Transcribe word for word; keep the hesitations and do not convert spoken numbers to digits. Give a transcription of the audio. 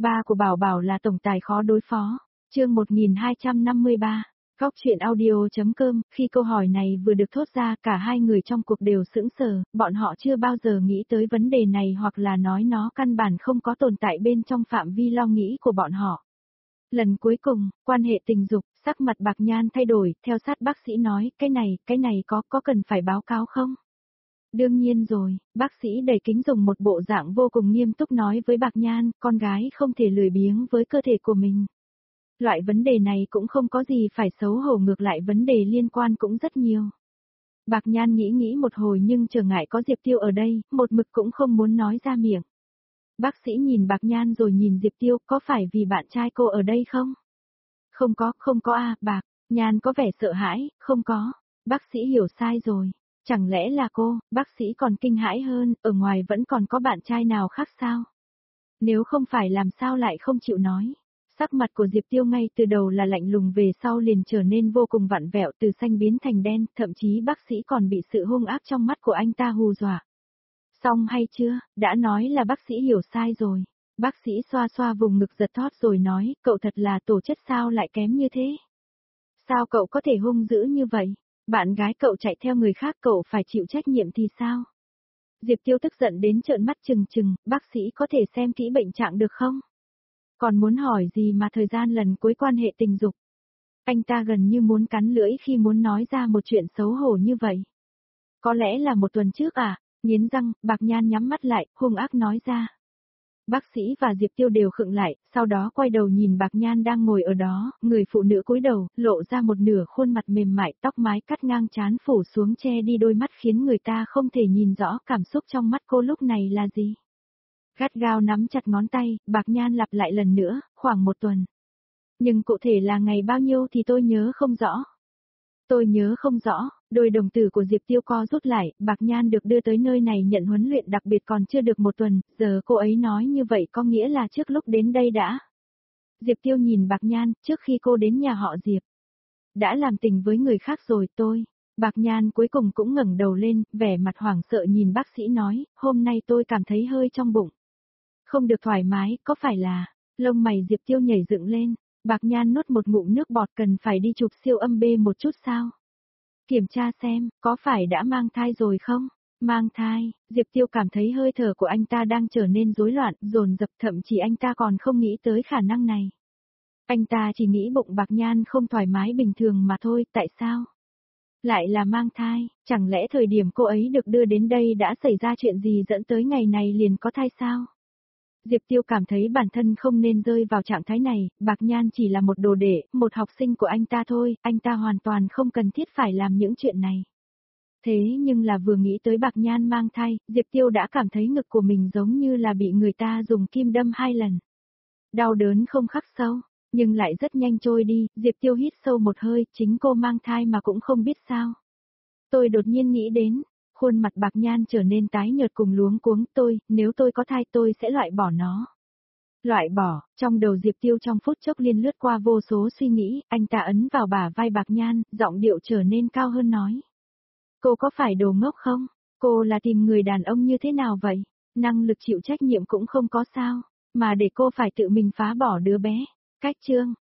Ba của Bảo Bảo là tổng tài khó đối phó. Chương một nghìn hai trăm năm mươi ba. Góc truyện audio.com, khi câu hỏi này vừa được thốt ra, cả hai người trong cuộc đều sững sờ, bọn họ chưa bao giờ nghĩ tới vấn đề này hoặc là nói nó căn bản không có tồn tại bên trong phạm vi lo nghĩ của bọn họ. Lần cuối cùng, quan hệ tình dục, sắc mặt Bạc Nhan thay đổi, theo sát bác sĩ nói, cái này, cái này có, có cần phải báo cáo không? Đương nhiên rồi, bác sĩ đầy kính dùng một bộ dạng vô cùng nghiêm túc nói với Bạc Nhan, con gái không thể lười biếng với cơ thể của mình. Loại vấn đề này cũng không có gì phải xấu hổ, ngược lại vấn đề liên quan cũng rất nhiều. Bạc Nhan nghĩ nghĩ một hồi nhưng trở ngại có Diệp Tiêu ở đây, một mực cũng không muốn nói ra miệng. Bác sĩ nhìn Bạc Nhan rồi nhìn Diệp Tiêu, có phải vì bạn trai cô ở đây không? Không có, không có a, Bạc Nhan có vẻ sợ hãi, không có. Bác sĩ hiểu sai rồi. Chẳng lẽ là cô? Bác sĩ còn kinh hãi hơn, ở ngoài vẫn còn có bạn trai nào khác sao? Nếu không phải làm sao lại không chịu nói. Sắc mặt của Diệp Tiêu ngay từ đầu là lạnh lùng, về sau liền trở nên vô cùng vặn vẹo, từ xanh biến thành đen, thậm chí bác sĩ còn bị sự hung ác trong mắt của anh ta hù dọa. Xong hay chưa, đã nói là bác sĩ hiểu sai rồi. Bác sĩ xoa xoa vùng ngực giật thót rồi nói, cậu thật là tổ chất sao lại kém như thế? Sao cậu có thể hung dữ như vậy? Bạn gái cậu chạy theo người khác cậu phải chịu trách nhiệm thì sao? Diệp Tiêu tức giận đến trợn mắt trừng trừng, bác sĩ có thể xem kỹ bệnh trạng được không? Còn muốn hỏi gì mà thời gian lần cuối quan hệ tình dục? Anh ta gần như muốn cắn lưỡi khi muốn nói ra một chuyện xấu hổ như vậy. Có lẽ là một tuần trước à? Nghiến răng, Bạc Nhan nhắm mắt lại, hung ác nói ra. Bác sĩ và Diệp Tiêu đều khựng lại, sau đó quay đầu nhìn Bạc Nhan đang ngồi ở đó, người phụ nữ cúi đầu, lộ ra một nửa khuôn mặt mềm mại, tóc mái cắt ngang trán phủ xuống che đi đôi mắt khiến người ta không thể nhìn rõ cảm xúc trong mắt cô lúc này là gì. Gắt gao nắm chặt ngón tay, Bạc Nhan lặp lại lần nữa, khoảng một tuần. Nhưng cụ thể là ngày bao nhiêu thì tôi nhớ không rõ. Tôi nhớ không rõ, đôi đồng tử của Diệp Tiêu co rút lại, Bạc Nhan được đưa tới nơi này nhận huấn luyện đặc biệt còn chưa được một tuần, giờ cô ấy nói như vậy có nghĩa là trước lúc đến đây đã. Diệp Tiêu nhìn Bạc Nhan, trước khi cô đến nhà họ Diệp. Đã làm tình với người khác rồi tôi. Bạc Nhan cuối cùng cũng ngẩng đầu lên, vẻ mặt hoảng sợ nhìn bác sĩ nói, hôm nay tôi cảm thấy hơi trong bụng. Không được thoải mái, có phải là, lông mày Diệp Tiêu nhảy dựng lên. Bạc Nhan nuốt một ngụm nước bọt, cần phải đi chụp siêu âm B một chút sao? Kiểm tra xem, có phải đã mang thai rồi không? Mang thai, Diệp Tiêu cảm thấy hơi thở của anh ta đang trở nên rối loạn, dồn dập, thậm chí anh ta còn không nghĩ tới khả năng này. Anh ta chỉ nghĩ bụng Bạc Nhan không thoải mái bình thường mà thôi, tại sao? Lại là mang thai, chẳng lẽ thời điểm cô ấy được đưa đến đây đã xảy ra chuyện gì dẫn tới ngày này liền có thai sao? Diệp Tiêu cảm thấy bản thân không nên rơi vào trạng thái này, Bạc Nhan chỉ là một đồ đệ, một học sinh của anh ta thôi, anh ta hoàn toàn không cần thiết phải làm những chuyện này. Thế nhưng là vừa nghĩ tới Bạc Nhan mang thai, Diệp Tiêu đã cảm thấy ngực của mình giống như là bị người ta dùng kim đâm hai lần. Đau đớn không khắc sâu, nhưng lại rất nhanh trôi đi, Diệp Tiêu hít sâu một hơi, chính cô mang thai mà cũng không biết sao. Tôi đột nhiên nghĩ đến. Khuôn mặt Bạc Nhan trở nên tái nhợt cùng luống cuống, tôi, nếu tôi có thai tôi sẽ loại bỏ nó. Loại bỏ, trong đầu Diệp Tiêu trong phút chốc liên lướt qua vô số suy nghĩ, anh ta ấn vào bả vai Bạc Nhan, giọng điệu trở nên cao hơn nói. Cô có phải đồ ngốc không? Cô là tìm người đàn ông như thế nào vậy? Năng lực chịu trách nhiệm cũng không có sao, mà để cô phải tự mình phá bỏ đứa bé. Cách chương,